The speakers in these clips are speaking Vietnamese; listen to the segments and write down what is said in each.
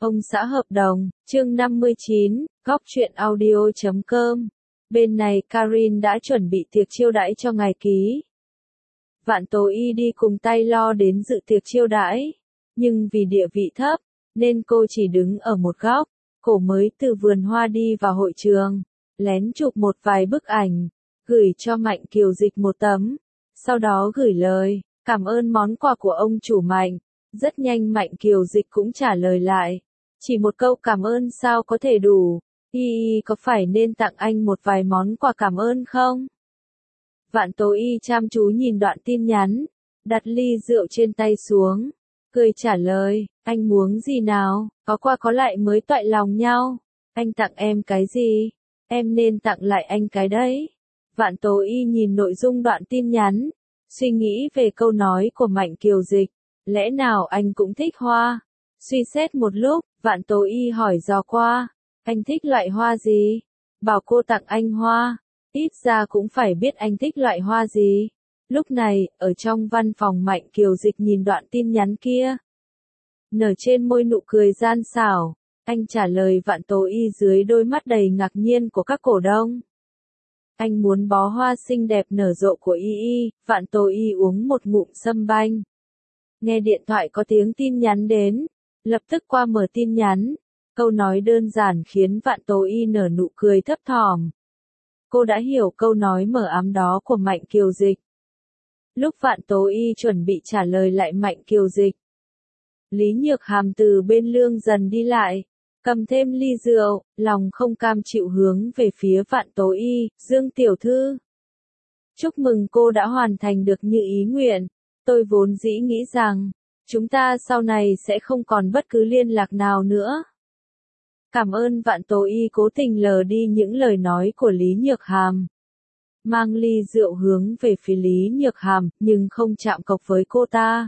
Ông xã hợp đồng, chương 59, góc truyện audio.com. Bên này Karin đã chuẩn bị tiệc chiêu đãi cho ngài ký. Vạn Tố Y đi cùng tay lo đến dự tiệc chiêu đãi, nhưng vì địa vị thấp, nên cô chỉ đứng ở một góc. Cô mới từ vườn hoa đi vào hội trường, lén chụp một vài bức ảnh, gửi cho Mạnh Kiều Dịch một tấm, sau đó gửi lời cảm ơn món quà của ông chủ Mạnh. Rất nhanh Mạnh Kiều Dịch cũng trả lời lại. Chỉ một câu cảm ơn sao có thể đủ, Y có phải nên tặng anh một vài món quà cảm ơn không? Vạn Tố Y chăm chú nhìn đoạn tin nhắn, đặt ly rượu trên tay xuống, cười trả lời, anh muốn gì nào, có qua có lại mới toại lòng nhau, anh tặng em cái gì, em nên tặng lại anh cái đấy. Vạn Tố Y nhìn nội dung đoạn tin nhắn, suy nghĩ về câu nói của Mạnh Kiều Dịch, lẽ nào anh cũng thích hoa? Suy xét một lúc, Vạn Tố Y hỏi dò qua, anh thích loại hoa gì? Bảo cô tặng anh hoa, ít ra cũng phải biết anh thích loại hoa gì. Lúc này, ở trong văn phòng Mạnh Kiều Dịch nhìn đoạn tin nhắn kia. Nở trên môi nụ cười gian xảo, anh trả lời Vạn Tố Y dưới đôi mắt đầy ngạc nhiên của các cổ đông. Anh muốn bó hoa xinh đẹp nở rộ của Y. Vạn Tố Y uống một ngụm sâm banh. Nghe điện thoại có tiếng tin nhắn đến, lập tức qua mở tin nhắn. Câu nói đơn giản khiến Vạn Tố Y nở nụ cười thấp thỏm. Cô đã hiểu câu nói mờ ám đó của Mạnh Kiều Dịch. Lúc Vạn Tố Y chuẩn bị trả lời lại Mạnh Kiều Dịch, Lý Nhược Hàm từ bên Lương Dần đi lại, cầm thêm ly rượu, lòng không cam chịu hướng về phía Vạn Tố Y, Dương tiểu thư. Chúc mừng cô đã hoàn thành được như ý nguyện, tôi vốn dĩ nghĩ rằng, chúng ta sau này sẽ không còn bất cứ liên lạc nào nữa. Cảm ơn. Vạn Tố Y cố tình lờ đi những lời nói của Lý Nhược Hàm. Mang ly rượu hướng về phía Lý Nhược Hàm, nhưng không chạm cốc với cô ta.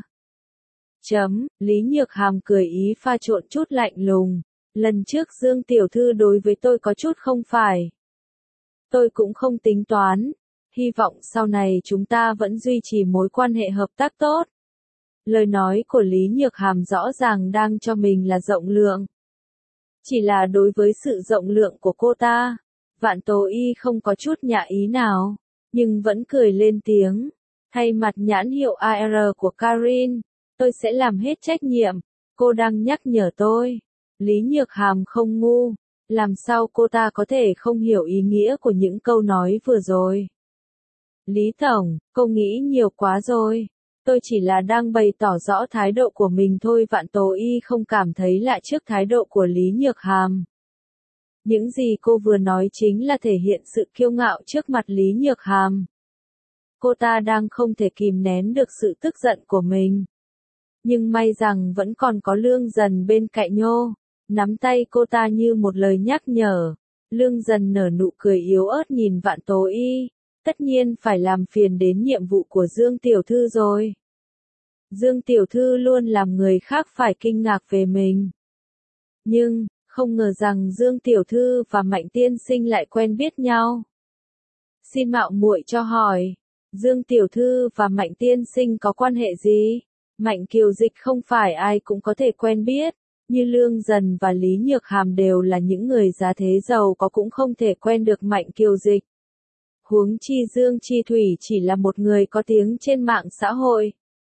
Lý Nhược Hàm cười ý pha trộn chút lạnh lùng. Lần trước Dương tiểu thư đối với tôi có chút không phải. Tôi cũng không tính toán. Hy vọng sau này chúng ta vẫn duy trì mối quan hệ hợp tác tốt. Lời nói của Lý Nhược Hàm rõ ràng đang cho mình là rộng lượng. Chỉ là đối với sự rộng lượng của cô ta, Vạn Tố Y không có chút nhạ ý nào, nhưng vẫn cười lên tiếng. Thay mặt nhãn hiệu AR của Karin, tôi sẽ làm hết trách nhiệm, cô đang nhắc nhở tôi. Lý Nhược Hàm không ngu, làm sao cô ta có thể không hiểu ý nghĩa của những câu nói vừa rồi. Lý Tổng, cô nghĩ nhiều quá rồi. Tôi chỉ là đang bày tỏ rõ thái độ của mình thôi. Vạn Tố Y không cảm thấy lạ trước thái độ của Lý Nhược Hàm. Những gì cô vừa nói chính là thể hiện sự kiêu ngạo trước mặt Lý Nhược Hàm. Cô ta đang không thể kìm nén được sự tức giận của mình. Nhưng may rằng vẫn còn có Lương Dần bên cạnh nhô, nắm tay cô ta như một lời nhắc nhở. Lương Dần nở nụ cười yếu ớt nhìn Vạn Tố Y. Tất nhiên phải làm phiền đến nhiệm vụ của Dương tiểu thư rồi. Dương tiểu thư luôn làm người khác phải kinh ngạc về mình. Nhưng, không ngờ rằng Dương tiểu thư và Mạnh tiên sinh lại quen biết nhau. Xin mạo muội cho hỏi, Dương tiểu thư và Mạnh tiên sinh có quan hệ gì? Mạnh Kiều Dịch không phải ai cũng có thể quen biết, như Lương Dần và Lý Nhược Hàm đều là những người giá thế giàu có cũng không thể quen được Mạnh Kiều Dịch. Huống chi Dương Chi Thủy chỉ là một người có tiếng trên mạng xã hội.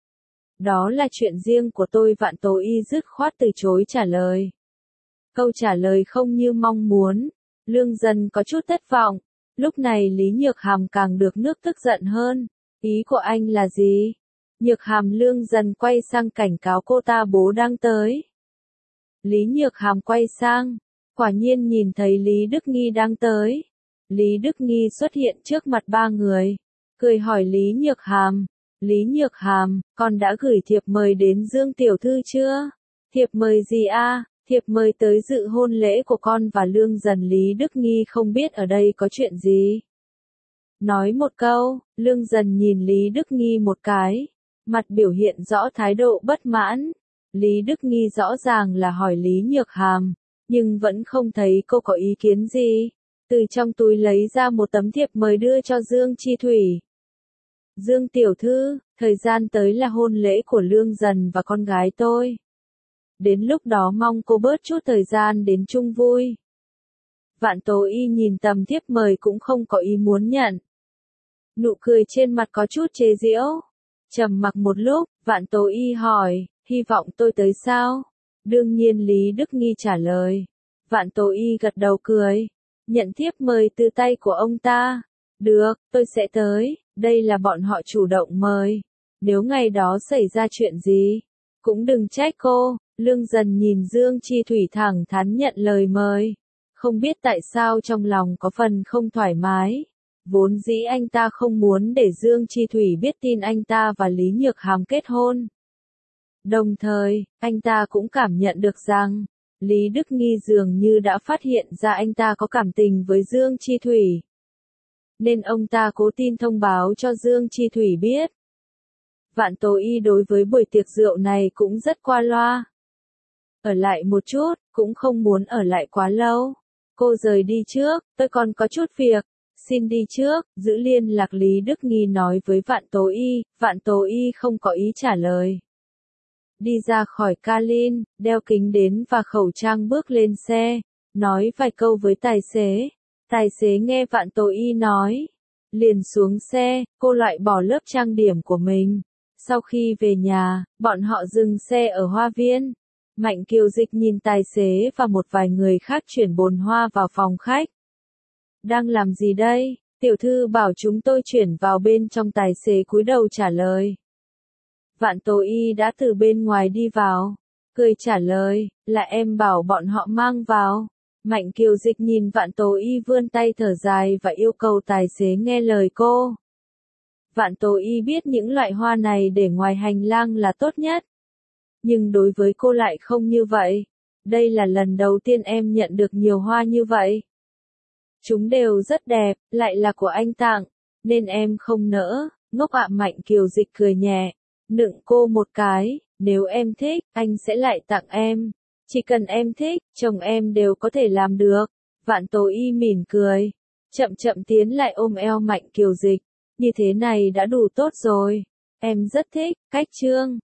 Đó là chuyện riêng của tôi. Vạn Tố Y dứt khoát từ chối trả lời. Câu trả lời không như mong muốn. Lương Dần có chút thất vọng. Lúc này Lý Nhược Hàm càng được nước tức giận hơn. Ý của anh là gì? Nhược Hàm. Lương Dần quay sang cảnh cáo cô ta bố đang tới. Lý Nhược Hàm quay sang, quả nhiên nhìn thấy Lý Đức Nghi đang tới. Lý Đức Nghi xuất hiện trước mặt ba người, cười hỏi Lý Nhược Hàm. Lý Nhược Hàm, con đã gửi thiệp mời đến Dương tiểu thư chưa? Thiệp mời gì a? Thiệp mời tới dự hôn lễ của con và Lương Dần. Lý Đức Nghi không biết ở đây có chuyện gì. Nói một câu, Lương Dần nhìn Lý Đức Nghi một cái, mặt biểu hiện rõ thái độ bất mãn. Lý Đức Nghi rõ ràng là hỏi Lý Nhược Hàm, nhưng vẫn không thấy cô có ý kiến gì. Từ trong túi lấy ra một tấm thiệp mời đưa cho Dương Chi Thủy. Dương tiểu thư, thời gian tới là hôn lễ của Lương Dần và con gái tôi. đến lúc đó mong cô bớt chút thời gian đến chung vui. Vạn Tố Y nhìn tấm thiếp mời cũng không có ý muốn nhận. Nụ cười trên mặt có chút chế giễu. Trầm mặc một lúc, Vạn Tố Y hỏi, hy vọng tôi tới sao? Đương nhiên Lý Đức Nghi trả lời. Vạn Tố Y gật đầu cười. Nhận thiếp mời từ tay của ông ta. Được, tôi sẽ tới, đây là bọn họ chủ động mời. Nếu ngày đó xảy ra chuyện gì, cũng đừng trách cô. Lương Dần nhìn Dương Chi Thủy thẳng thắn nhận lời mời. Không biết tại sao trong lòng có phần không thoải mái. Vốn dĩ anh ta không muốn để Dương Chi Thủy biết tin anh ta và Lý Nhược Hàm kết hôn. Đồng thời, anh ta cũng cảm nhận được rằng, Lý Đức Nghi dường như đã phát hiện ra anh ta có cảm tình với Dương Chi Thủy. Nên ông ta cố tin thông báo cho Dương Chi Thủy biết. Vạn Tố Y đối với buổi tiệc rượu này cũng rất qua loa. Ở lại một chút, cũng không muốn ở lại quá lâu. Cô rời đi trước, tôi còn có chút việc. Xin đi trước, giữ liên lạc Lý Đức Nghi nói với Vạn Tố Y không có ý trả lời. Đi ra khỏi cabin, đeo kính đến và khẩu trang bước lên xe, nói vài câu với tài xế. Tài xế nghe Vạn Tố Y nói, liền xuống xe, cô loại bỏ lớp trang điểm của mình. Sau khi về nhà, bọn họ dừng xe ở hoa viên. Mạnh Kiều Dịch nhìn tài xế và một vài người khác chuyển bồn hoa vào phòng khách. Đang làm gì đây? Tiểu thư bảo chúng tôi chuyển vào bên trong, tài xế cúi đầu trả lời. Vạn Tố Y đã từ bên ngoài đi vào, cười trả lời, là em bảo bọn họ mang vào. Mạnh Kiều Dịch nhìn Vạn Tố Y vươn tay thở dài và yêu cầu tài xế nghe lời cô. Vạn Tố Y biết những loại hoa này để ngoài hành lang là tốt nhất. Nhưng đối với cô lại không như vậy. Đây là lần đầu tiên em nhận được nhiều hoa như vậy. Chúng đều rất đẹp, lại là của anh tặng, nên em không nỡ. Ngốc ạ. Mạnh Kiều Dịch cười nhẹ, nựng cô một cái, nếu em thích, anh sẽ lại tặng em. Chỉ cần em thích, chồng em đều có thể làm được. Vạn Tố Y mỉm cười, chậm chậm tiến lại ôm eo Mạnh Kiều Dịch. Như thế này đã đủ tốt rồi. Em rất thích cách trương